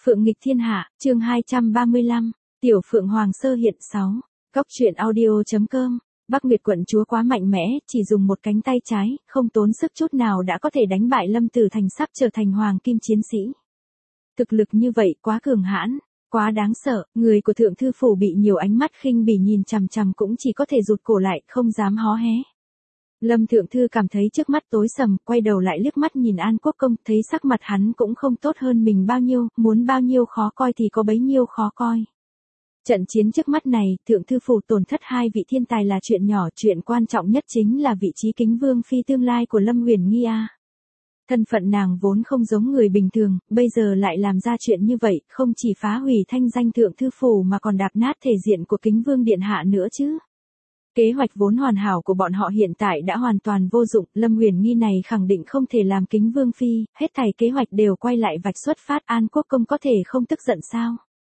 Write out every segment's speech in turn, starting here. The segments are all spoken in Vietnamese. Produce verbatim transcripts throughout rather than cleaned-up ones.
Phượng nghịch thiên hạ, chương hai trăm ba mươi lăm, Tiểu Phượng Hoàng sơ hiện sáu. Cốc truyện audio.com. Bắc Nguyệt quận chúa quá mạnh mẽ, chỉ dùng một cánh tay trái, không tốn sức chút nào đã có thể đánh bại Lâm Tử Thành sắp trở thành hoàng kim chiến sĩ. Thực lực như vậy quá cường hãn, quá đáng sợ, người của thượng thư phủ bị nhiều ánh mắt khinh bỉ nhìn chằm chằm cũng chỉ có thể rụt cổ lại, không dám hó hé. Lâm thượng thư cảm thấy trước mắt tối sầm, quay đầu lại liếc mắt nhìn An Quốc công, thấy sắc mặt hắn cũng không tốt hơn mình bao nhiêu, muốn bao nhiêu khó coi thì có bấy nhiêu khó coi. Trận chiến trước mắt này, thượng thư phủ tổn thất hai vị thiên tài là chuyện nhỏ, chuyện quan trọng nhất chính là vị trí kính vương phi tương lai của Lâm Uyển Nghi a. Thân phận nàng vốn không giống người bình thường, bây giờ lại làm ra chuyện như vậy, không chỉ phá hủy thanh danh thượng thư phủ mà còn đạp nát thể diện của kính vương điện hạ nữa chứ. Kế hoạch vốn hoàn hảo của bọn họ hiện tại đã hoàn toàn vô dụng, Lâm Uyển Nghi này khẳng định không thể làm kính vương phi, hết thảy kế hoạch đều quay lại vạch xuất phát, An Quốc công có thể không tức giận sao?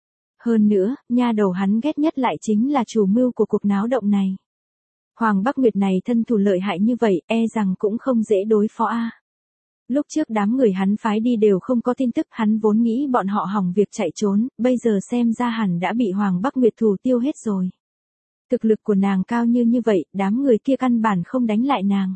Hơn nữa, nha đầu hắn ghét nhất lại chính là chủ mưu của cuộc náo động này. Hoàng Bắc Nguyệt này thân thủ lợi hại như vậy, e rằng cũng không dễ đối phó a. Lúc trước đám người hắn phái đi đều không có tin tức, hắn vốn nghĩ bọn họ hỏng việc chạy trốn, bây giờ xem ra hẳn đã bị Hoàng Bắc Nguyệt thủ tiêu hết rồi. Thực lực của nàng cao như như vậy, đám người kia căn bản không đánh lại nàng.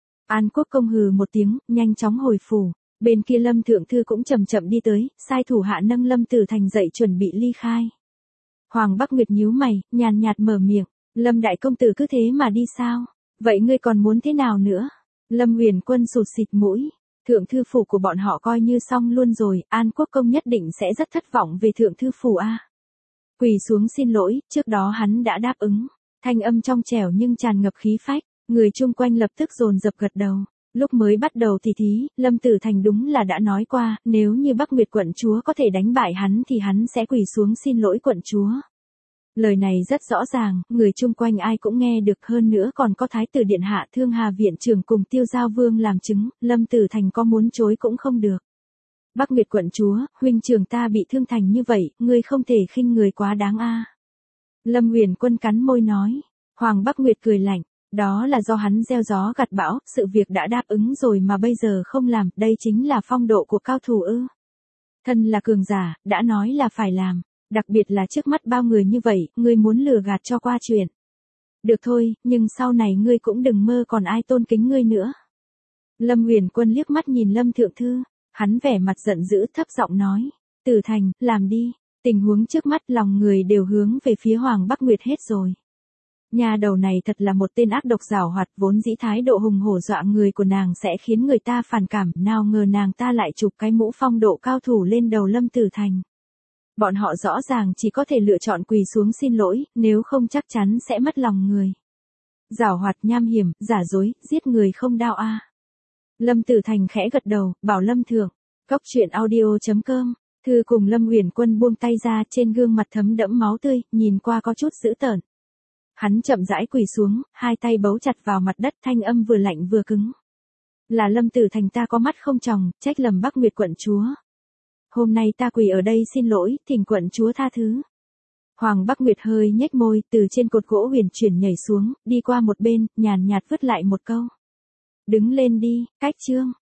An Quốc công hừ một tiếng, nhanh chóng hồi phủ. Bên kia Lâm thượng thư cũng chậm chậm đi tới, sai thủ hạ nâng Lâm Tử Thành dậy chuẩn bị ly khai. Hoàng Bắc Nguyệt nhíu mày, nhàn nhạt mở miệng, Lâm đại công tử cứ thế mà đi sao? Vậy ngươi còn muốn thế nào nữa? Lâm Huyền Quân sụt xịt mũi, thượng thư phủ của bọn họ coi như xong luôn rồi, An Quốc công nhất định sẽ rất thất vọng về thượng thư phủ a. Quỳ xuống xin lỗi, trước đó hắn đã đáp ứng, thanh âm trong trẻo nhưng tràn ngập khí phách, người chung quanh lập tức dồn dập gật đầu. Lúc mới bắt đầu thì thí, Lâm Tử Thành đúng là đã nói qua, nếu như Bắc Nguyệt quận chúa có thể đánh bại hắn thì hắn sẽ quỳ xuống xin lỗi quận chúa. Lời này rất rõ ràng, người chung quanh ai cũng nghe được, hơn nữa còn có Thái tử Điện Hạ Thương Hà Viện trưởng cùng Tiêu Giao Vương làm chứng, Lâm Tử Thành có muốn chối cũng không được. Bắc Nguyệt quận chúa, huynh trưởng ta bị thương thành như vậy, ngươi không thể khinh người quá đáng a. Lâm Huyền Quân cắn môi nói, Hoàng Bắc Nguyệt cười lạnh. Đó là do hắn gieo gió gặt bão, sự việc đã đáp ứng rồi mà bây giờ không làm, đây chính là phong độ của cao thủ ư. Thân là cường giả, đã nói là phải làm, đặc biệt là trước mắt bao người như vậy, ngươi muốn lừa gạt cho qua chuyện. Được thôi, nhưng sau này ngươi cũng đừng mơ còn ai tôn kính ngươi nữa. Lâm Huyền Quân liếc mắt nhìn Lâm thượng thư, hắn vẻ mặt giận dữ thấp giọng nói, Tử Thành, làm đi, tình huống trước mắt lòng người đều hướng về phía Hoàng Bắc Nguyệt hết rồi. Nhà đầu này thật là một tên ác độc giảo hoạt, vốn dĩ thái độ hùng hổ dọa người của nàng sẽ khiến người ta phản cảm, nào ngờ nàng ta lại chụp cái mũ phong độ cao thủ lên đầu Lâm Tử Thành. Bọn họ rõ ràng chỉ có thể lựa chọn quỳ xuống xin lỗi, nếu không chắc chắn sẽ mất lòng người. Giảo hoạt nham hiểm, giả dối, giết người không đau a. Lâm Tử Thành khẽ gật đầu, bảo Lâm thượng, cốc truyện audio.com, thư cùng Lâm Huyền Quân buông tay ra, trên gương mặt thấm đẫm máu tươi, nhìn qua có chút dữ tợn. Hắn chậm rãi quỳ xuống, hai tay bấu chặt vào mặt đất, thanh âm vừa lạnh vừa cứng. Là Lâm Tử Thành ta có mắt không tròng, trách lầm Bắc Nguyệt quận chúa. Hôm nay ta quỳ ở đây xin lỗi, thỉnh quận chúa tha thứ. Hoàng Bắc Nguyệt hơi nhếch môi, từ trên cột gỗ huyền chuyển nhảy xuống, đi qua một bên, nhàn nhạt vứt lại một câu. Đứng lên đi, cách chương.